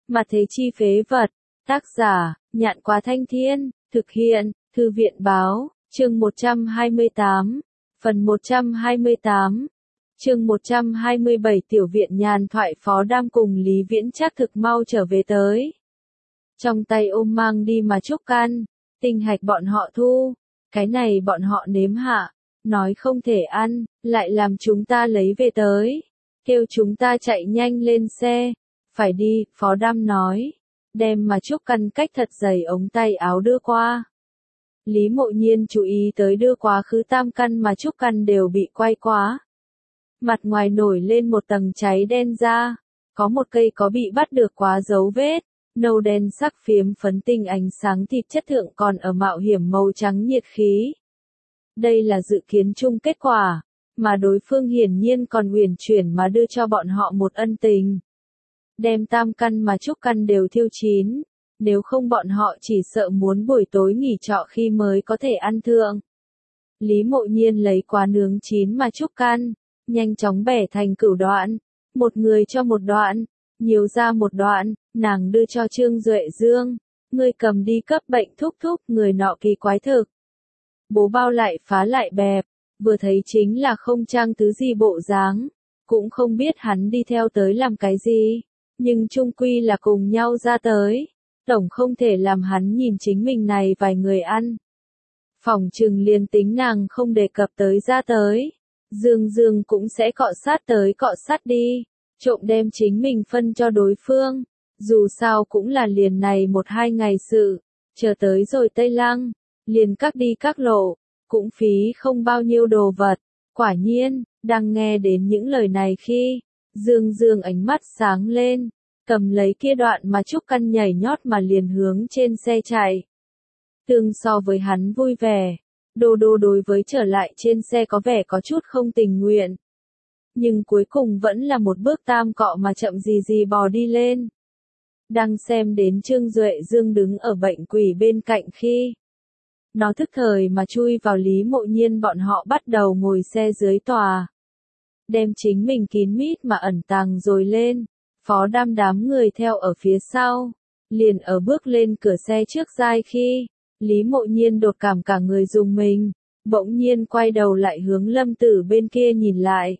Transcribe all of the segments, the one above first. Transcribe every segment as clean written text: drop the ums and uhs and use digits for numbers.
Mà thế chi phế vật. Tác giả, Nhạn Quá Thanh Thiên, thực hiện, Thư viện Báo, chương 128, phần 128, chương 127 Tiểu viện nhàn thoại. Phó Đam cùng Lý Viễn Trác thực mau trở về tới. Trong tay ôm mang đi mà Trúc Căn, tinh hạch bọn họ thu, cái này bọn họ nếm hạ, nói không thể ăn, lại làm chúng ta lấy về tới, kêu chúng ta chạy nhanh lên xe, phải đi, Phó Đam nói, đem mà Trúc Căn cách thật dày ống tay áo đưa qua. Lý Mộ Nhiên chú ý tới đưa quá khứ tam căn mà Trúc Căn đều bị quay quá. Mặt ngoài nổi lên một tầng cháy đen ra, có một cây có bị bắt được quá dấu vết, nâu đen sắc phiếm phấn tinh ánh sáng thịt chất thượng còn ở mạo hiểm màu trắng nhiệt khí. Đây là dự kiến chung kết quả, mà đối phương hiển nhiên còn huyền chuyển mà đưa cho bọn họ một ân tình. Đem tam căn mà Trúc Căn đều thiêu chín, nếu không bọn họ chỉ sợ muốn buổi tối nghỉ trọ khi mới có thể ăn thượng. Lý Mộ Nhiên lấy quá nướng chín mà Trúc Căn, nhanh chóng bẻ thành cửu đoạn, một người cho một đoạn, nhiều ra một đoạn, nàng đưa cho Trương Duệ Dương, ngươi cầm đi cấp bệnh thúc thúc, người nọ kỳ quái thực. Bố bao lại phá lại bẹp, vừa thấy chính là không trang thứ gì bộ dáng, cũng không biết hắn đi theo tới làm cái gì, nhưng chung quy là cùng nhau ra tới, tổng không thể làm hắn nhìn chính mình này vài người ăn. Phỏng chừng liền tính nàng không đề cập tới ra tới, Dương Dương cũng sẽ cọ sát tới cọ sát đi, trộm đem chính mình phân cho đối phương, dù sao cũng là liền này 1-2 ngày sự, chờ tới rồi Tây Lăng, liền các đi các lộ, cũng phí không bao nhiêu đồ vật. Quả nhiên, đang nghe đến những lời này khi, Dương Dương ánh mắt sáng lên, cầm lấy kia đoạn mà Trúc Căn nhảy nhót mà liền hướng trên xe chạy. Tương so với hắn vui vẻ, Đô Đô đối với trở lại trên xe có vẻ có chút không tình nguyện. Nhưng cuối cùng vẫn là một bước tam cọ mà chậm gì gì bò đi lên. Đang xem đến Trương Duệ Dương đứng ở bệnh quỷ bên cạnh khi nó thức thời mà chui vào Lý Mộ Nhiên bọn họ bắt đầu ngồi xe dưới tòa. Đem chính mình kín mít mà ẩn tàng rồi lên, Phó Đam đám người theo ở phía sau, liền ở bước lên cửa xe trước giai khi, Lý Mộ Nhiên đột cảm cả người rùng mình, bỗng nhiên quay đầu lại hướng Lâm Tử bên kia nhìn lại.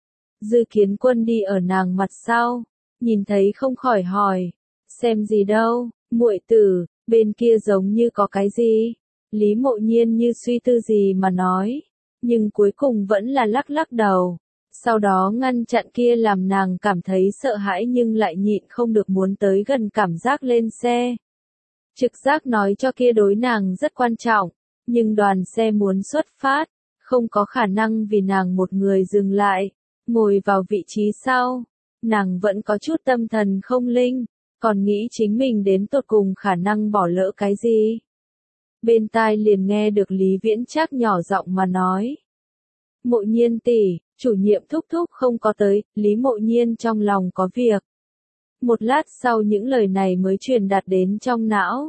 Dư Kiến Quân đi ở nàng mặt sau, nhìn thấy không khỏi hỏi, xem gì đâu, muội tử, bên kia giống như có cái gì. Lý Mộ Nhiên như suy tư gì mà nói, nhưng cuối cùng vẫn là lắc lắc đầu, sau đó ngăn chặn kia làm nàng cảm thấy sợ hãi nhưng lại nhịn không được muốn tới gần cảm giác lên xe. Trực giác nói cho kia đối nàng rất quan trọng, nhưng đoàn xe muốn xuất phát, không có khả năng vì nàng một người dừng lại, ngồi vào vị trí sau, nàng vẫn có chút tâm thần không linh, còn nghĩ chính mình đến tột cùng khả năng bỏ lỡ cái gì. Bên tai liền nghe được Lý Viễn Trác nhỏ giọng mà nói. Mộ Nhiên tỷ, chủ nhiệm thúc thúc không có tới, Lý Mộ Nhiên trong lòng có việc. Một lát sau những lời này mới truyền đạt đến trong não.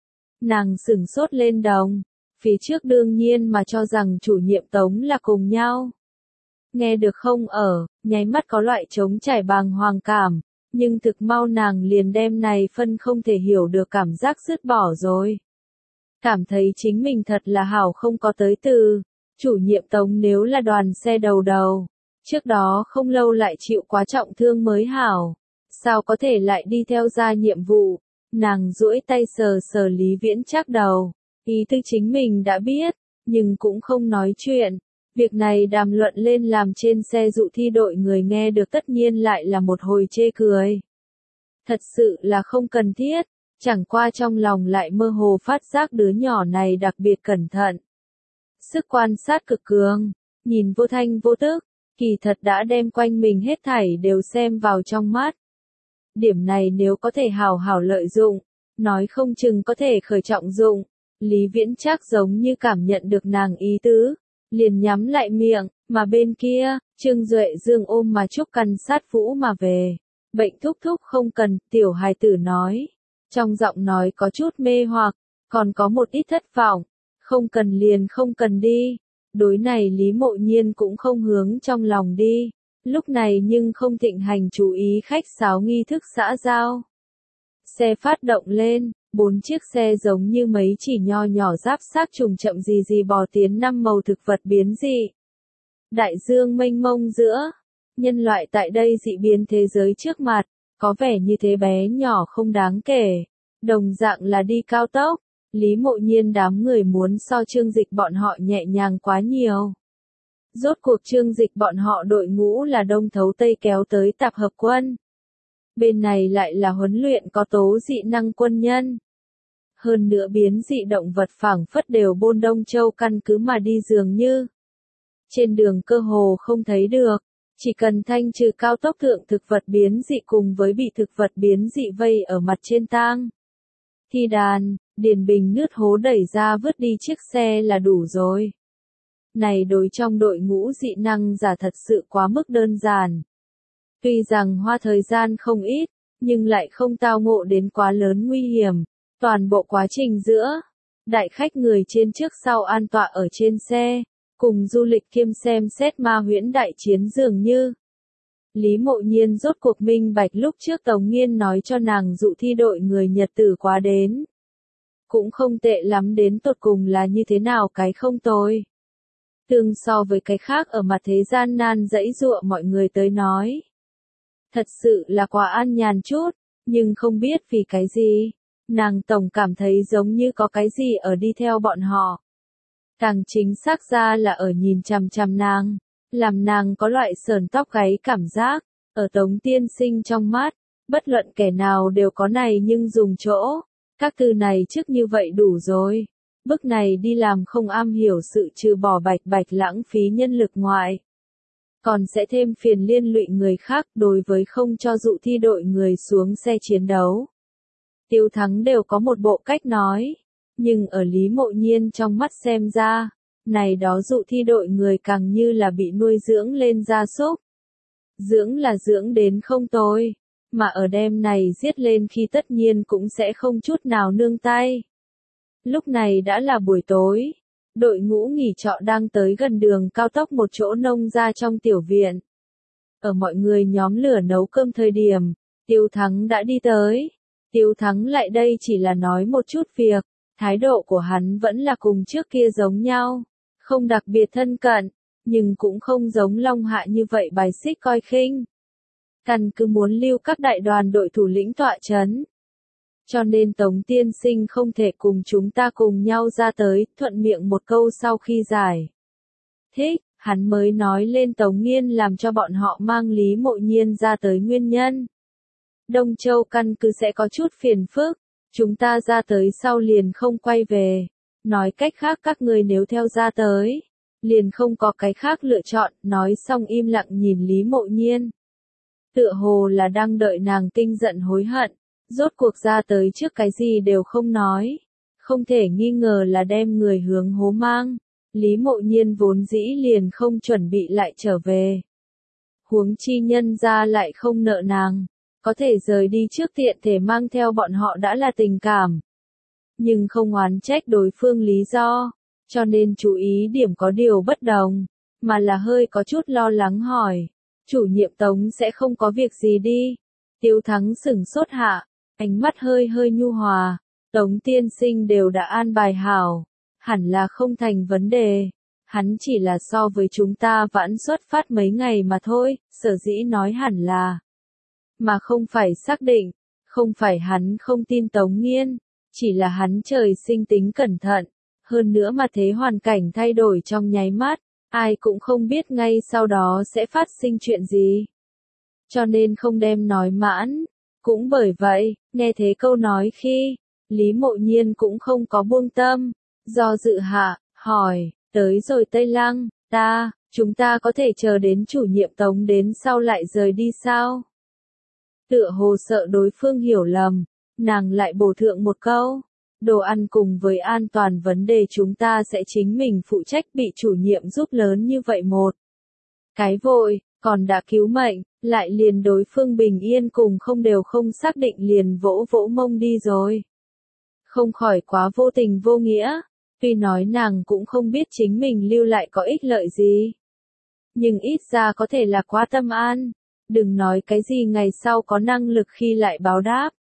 Nàng sửng sốt lên đồng, phía trước đương nhiên mà cho rằng chủ nhiệm Tống là cùng nhau. Nghe được không ở, nháy mắt có loại trống trải bàng hoàng cảm, nhưng thực mau nàng liền đem này phân không thể hiểu được cảm giác dứt bỏ rồi. Cảm thấy chính mình thật là hảo không có tới từ, chủ nhiệm Tống nếu là đoàn xe đầu đầu, trước đó không lâu lại chịu quá trọng thương mới hảo, sao có thể lại đi theo ra nhiệm vụ, nàng duỗi tay sờ sờ Lý Viễn Trác đầu, ý tư chính mình đã biết, nhưng cũng không nói chuyện, việc này đàm luận lên làm trên xe dụ thi đội người nghe được tất nhiên lại là một hồi chê cười. Thật sự là không cần thiết. Chẳng qua trong lòng lại mơ hồ phát giác đứa nhỏ này đặc biệt cẩn thận. Sức quan sát cực cường, nhìn vô thanh vô tức, kỳ thật đã đem quanh mình hết thảy đều xem vào trong mắt. Điểm này nếu có thể hào hảo lợi dụng, nói không chừng có thể khởi trọng dụng. Lý Viễn Trác giống như cảm nhận được nàng ý tứ, liền nhắm lại miệng, mà bên kia, Trương Duệ Dương ôm mà Trúc Căn sát vũ mà về. Bệnh thúc thúc không cần, tiểu hài tử nói. Trong giọng nói có chút mê hoặc, còn có một ít thất vọng, không cần liền không cần đi. Đối này Lý Mộ Nhiên cũng không hướng trong lòng đi, lúc này nhưng không thịnh hành chú ý khách sáo nghi thức xã giao. Xe phát động lên, 4 chiếc xe giống như mấy chỉ nho nhỏ giáp xác trùng chậm gì gì bò tiến năm màu thực vật biến dị. Đại dương mênh mông giữa, nhân loại tại đây dị biến thế giới trước mặt, có vẻ như thế bé nhỏ không đáng kể. Đồng dạng là đi cao tốc, Lý Mộ Nhiên đám người muốn so Trương Dịch bọn họ nhẹ nhàng quá nhiều. Rốt cuộc Trương Dịch bọn họ đội ngũ là đông thấu tây kéo tới tập hợp quân. Bên này lại là huấn luyện có tố dị năng quân nhân. Hơn nữa biến dị động vật phảng phất đều bôn Đông Châu căn cứ mà đi dường như. Trên đường cơ hồ không thấy được, chỉ cần thanh trừ cao tốc thượng thực vật biến dị cùng với bị thực vật biến dị vây ở mặt trên tang. Thi đàn, điền bình nứt hố đẩy ra vứt đi chiếc xe là đủ rồi. Này đối trong đội ngũ dị năng giả thật sự quá mức đơn giản. Tuy rằng hoa thời gian không ít, nhưng lại không tao ngộ đến quá lớn nguy hiểm. Toàn bộ quá trình giữa, đại khách người trên trước sau an tọa ở trên xe, cùng du lịch kiêm xem xét ma huyễn đại chiến dường như. Lý Mộ Nhiên rốt cuộc minh bạch lúc trước Tống Nghiên nói cho nàng dụ thi đội người Nhật tử quá đến. Cũng không tệ lắm đến tột cùng là như thế nào cái không tồi. Tương so với cái khác ở mặt thế gian nan dãy dụa mọi người tới nói. Thật sự là quá an nhàn chút, nhưng không biết vì cái gì. Nàng tổng cảm thấy giống như có cái gì ở đi theo bọn họ. Càng chính xác ra là ở nhìn chằm chằm nàng, làm nàng có loại sờn tóc gáy cảm giác, ở Tống tiên sinh trong mắt, bất luận kẻ nào đều có này nhưng dùng chỗ, các từ này trước như vậy đủ rồi, bước này đi làm không am hiểu sự trừ bỏ bạch bạch lãng phí nhân lực ngoại. Còn sẽ thêm phiền liên lụy người khác đối với không cho dụ thi đội người xuống xe chiến đấu. Tiêu Thắng đều có một bộ cách nói, nhưng ở Lý Mộ Nhiên trong mắt xem ra, này đó dụ thi đội người càng như là bị nuôi dưỡng lên gia súc. Dưỡng là dưỡng đến không tồi, mà ở đêm này giết lên khi tất nhiên cũng sẽ không chút nào nương tay. Lúc này đã là buổi tối, đội ngũ nghỉ trọ đang tới gần đường cao tốc một chỗ nông ra trong tiểu viện. Ở mọi người nhóm lửa nấu cơm thời điểm, Tiêu Thắng đã đi tới. Tiêu Thắng lại đây chỉ là nói một chút việc, thái độ của hắn vẫn là cùng trước kia giống nhau, không đặc biệt thân cận, nhưng cũng không giống Long Hạ như vậy bài xích coi khinh. Căn cứ muốn lưu các đại đoàn đội thủ lĩnh tọa chấn. Cho nên Tống tiên sinh không thể cùng chúng ta cùng nhau ra tới, thuận miệng một câu sau khi giải thích, hắn mới nói lên Tống Nghiên làm cho bọn họ mang Lý Mộ Nhiên ra tới nguyên nhân. Đông Châu căn cứ sẽ có chút phiền phức, chúng ta ra tới sau liền không quay về. Nói cách khác các người nếu theo ra tới, liền không có cái khác lựa chọn, nói xong im lặng nhìn Lý Mộ Nhiên. Tựa hồ là đang đợi nàng kinh giận hối hận, rốt cuộc ra tới trước cái gì đều không nói. Không thể nghi ngờ là đem người hướng hố mang. Lý Mộ Nhiên vốn dĩ liền không chuẩn bị lại trở về. Huống chi nhân ra lại không nợ nàng. Có thể rời đi trước tiện thể mang theo bọn họ đã là tình cảm. Nhưng không oán trách đối phương lý do, cho nên chú ý điểm có điều bất đồng, mà là hơi có chút lo lắng hỏi. Chủ nhiệm Tống sẽ không có việc gì đi. Tiêu Thắng sửng sốt hạ, ánh mắt hơi hơi nhu hòa. Tống tiên sinh đều đã an bài hảo, hẳn là không thành vấn đề. Hắn chỉ là so với chúng ta vãn xuất phát mấy ngày mà thôi, sở dĩ nói hẳn là. Mà không phải xác định, không phải hắn không tin Tống Nghiên, chỉ là hắn trời sinh tính cẩn thận, hơn nữa mà thế hoàn cảnh thay đổi trong nháy mắt, ai cũng không biết ngay sau đó sẽ phát sinh chuyện gì. Cho nên không đem nói mãn, cũng bởi vậy, nghe thế câu nói khi, Lý Mộ Nhiên cũng không có buông tâm, do dự hạ, hỏi, tới rồi Tây Lăng, chúng ta có thể chờ đến chủ nhiệm Tống đến sau lại rời đi sao? Tựa hồ sợ đối phương hiểu lầm, nàng lại bổ thượng một câu. Đồ ăn cùng với an toàn vấn đề chúng ta sẽ chính mình phụ trách, bị chủ nhiệm giúp lớn như vậy một. Cái vội, còn đã cứu mệnh, lại liền đối phương bình yên cùng không đều không xác định liền vỗ vỗ mông đi rồi. Không khỏi quá vô tình vô nghĩa, tuy nói nàng cũng không biết chính mình lưu lại có ích lợi gì. Nhưng ít ra có thể là quá tâm an. Đừng nói cái gì ngày sau có năng lực khi lại báo đáp.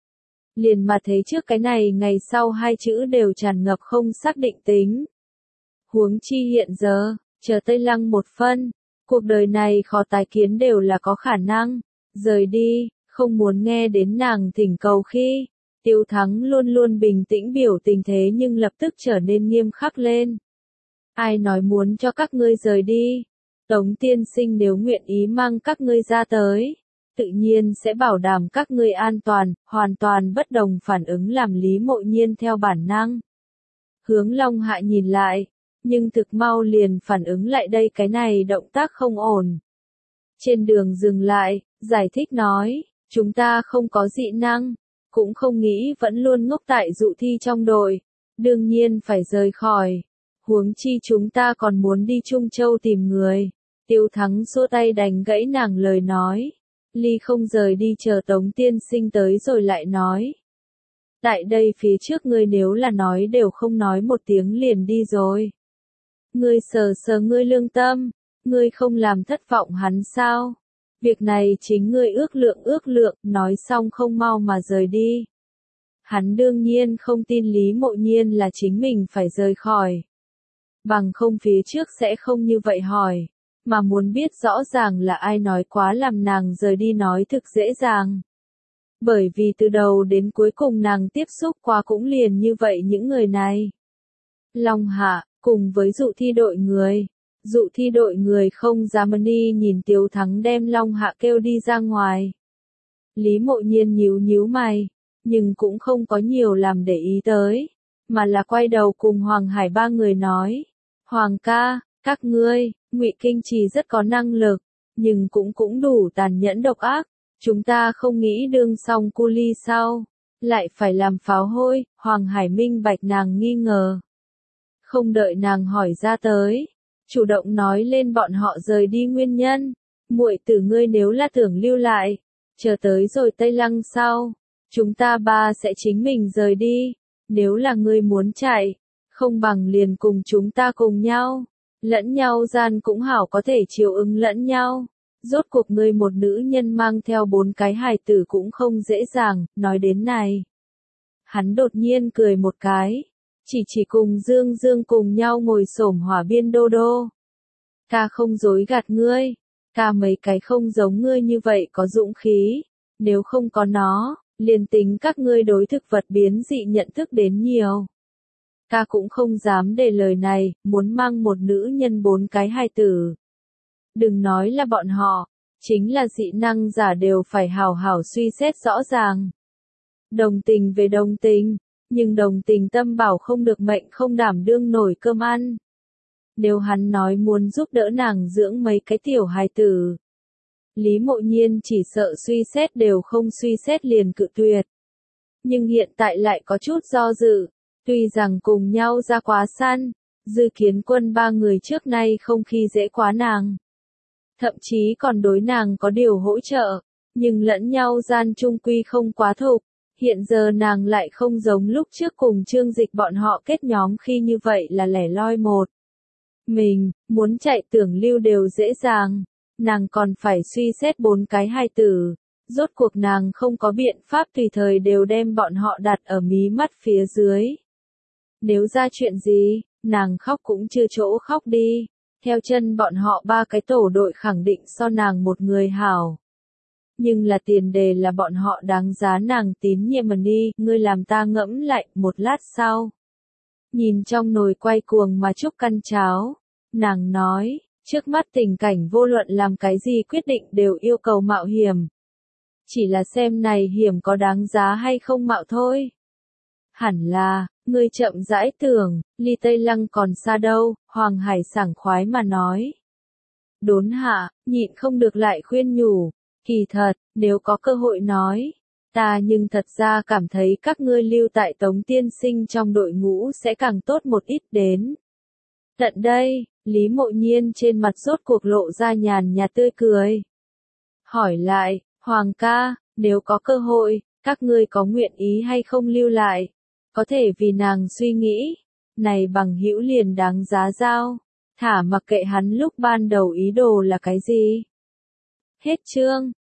liền mà thấy trước cái này ngày sau hai chữ đều tràn ngập không xác định tính. Huống chi hiện giờ, chờ Tây Lăng một phân, cuộc đời này khó tái kiến đều là có khả năng. Rời đi, không muốn nghe đến nàng thỉnh cầu khi, Tiêu Thắng luôn luôn bình tĩnh biểu tình thế nhưng lập tức trở nên nghiêm khắc lên. Ai nói muốn cho các ngươi rời đi? Tống tiên sinh nếu nguyện ý mang các ngươi ra tới, tự nhiên sẽ bảo đảm các ngươi an toàn, hoàn toàn bất đồng phản ứng làm Lý Mộ Nhiên theo bản năng. Hướng Long Hạ nhìn lại, nhưng thực mau liền phản ứng lại đây cái này động tác không ổn. Trên đường dừng lại, giải thích nói, chúng ta không có dị năng, cũng không nghĩ vẫn luôn ngốc tại dụ thi trong đội, đương nhiên phải rời khỏi. Huống chi chúng ta còn muốn đi Trung Châu tìm người. Tiêu Thắng xua tay đánh gãy nàng lời nói. Ly không rời đi chờ Tống tiên sinh tới rồi lại nói. Tại đây phía trước ngươi nếu là nói đều không nói một tiếng liền đi rồi. Ngươi sờ sờ ngươi lương tâm, ngươi không làm thất vọng hắn sao? Việc này chính ngươi ước lượng, nói xong không mau mà rời đi. Hắn đương nhiên không tin Lý Mộ Nhiên là chính mình phải rời khỏi. Bằng không phía trước sẽ không như vậy hỏi, mà muốn biết rõ ràng là ai nói quá làm nàng rời đi nói thực dễ dàng. Bởi vì từ đầu đến cuối cùng nàng tiếp xúc qua cũng liền như vậy những người này. Long Hạ, cùng với dụ thi đội người không dám đi nhìn Tiêu Thắng đem Long Hạ kêu đi ra ngoài. Lý Mộ Nhiên nhíu mày, nhưng cũng không có nhiều làm để ý tới, mà là quay đầu cùng Hoàng Hải ba người nói. Hoàng ca, các ngươi, Ngụy Kinh Trì rất có năng lực, nhưng cũng đủ tàn nhẫn độc ác, chúng ta không nghĩ đương xong cu ly sao, lại phải làm pháo hôi. Hoàng Hải minh bạch nàng nghi ngờ. Không đợi nàng hỏi ra tới, chủ động nói lên bọn họ rời đi nguyên nhân. Muội tử ngươi nếu là tưởng lưu lại, chờ tới rồi Tây Lăng sau, chúng ta ba sẽ chính mình rời đi. Nếu là ngươi muốn chạy, không bằng liền cùng chúng ta cùng nhau, lẫn nhau gian cũng hảo có thể chiều ứng lẫn nhau. Rốt cuộc ngươi một nữ nhân mang theo 4 cái hài tử cũng không dễ dàng. Nói đến này, hắn đột nhiên cười một cái, chỉ cùng Dương cùng nhau ngồi xổm hỏa biên đô đô. Ca không dối gạt ngươi, ca mấy cái không giống ngươi như vậy có dũng khí, nếu không có nó, liền tính các ngươi đối thực vật biến dị nhận thức đến nhiều. Ca cũng không dám để lời này, muốn mang một nữ nhân 4 cái hài tử. Đừng nói là bọn họ, chính là dị năng giả đều phải hảo hảo suy xét rõ ràng. Đồng tình về đồng tình, nhưng đồng tình tâm bảo không được mệnh không đảm đương nổi cơm ăn. Nếu hắn nói muốn giúp đỡ nàng dưỡng mấy cái tiểu hài tử, Lý Mộ Nhiên chỉ sợ suy xét đều không suy xét liền cự tuyệt. Nhưng hiện tại lại có chút do dự, tuy rằng cùng nhau ra quá săn, Dư Kiến Quân 3 người trước nay không khi dễ quá nàng. Thậm chí còn đối nàng có điều hỗ trợ, nhưng lẫn nhau gian chung quy không quá thục. Hiện giờ nàng lại không giống lúc trước cùng Trương Dịch bọn họ kết nhóm khi như vậy là lẻ loi một mình, muốn chạy tưởng lưu đều dễ dàng, nàng còn phải suy xét 4 cái hài tử, rốt cuộc nàng không có biện pháp tùy thời đều đem bọn họ đặt ở mí mắt phía dưới. Nếu ra chuyện gì, nàng khóc cũng chưa chỗ khóc đi, theo chân bọn họ 3 cái tổ đội khẳng định so nàng một người hảo. Nhưng là tiền đề là bọn họ đáng giá nàng tín nhiệm mà đi, ngươi làm ta ngẫm lại. Một lát sau, nhìn trong nồi quay cuồng mà chúc căn cháo, nàng nói, trước mắt tình cảnh vô luận làm cái gì quyết định đều yêu cầu mạo hiểm. Chỉ là xem này hiểm có đáng giá hay không mạo thôi. Hẳn là, ngươi chậm rãi tưởng, ly Tây Lăng còn xa đâu. Hoàng Hải sảng khoái mà nói. Đốn hạ, nhịn không được lại khuyên nhủ. Kỳ thật, nếu có cơ hội nói, ta nhưng thật ra cảm thấy các ngươi lưu tại Tống tiên sinh trong đội ngũ sẽ càng tốt một ít đến. Tận đây, Lý Mộ Nhiên trên mặt rốt cuộc lộ ra nhàn nhạt tươi cười. Hỏi lại, Hoàng ca, nếu có cơ hội, các ngươi có nguyện ý hay không lưu lại? Có thể vì nàng suy nghĩ, này bằng hữu liền đáng giá giao, thả mặc kệ hắn lúc ban đầu ý đồ là cái gì. Hết chương.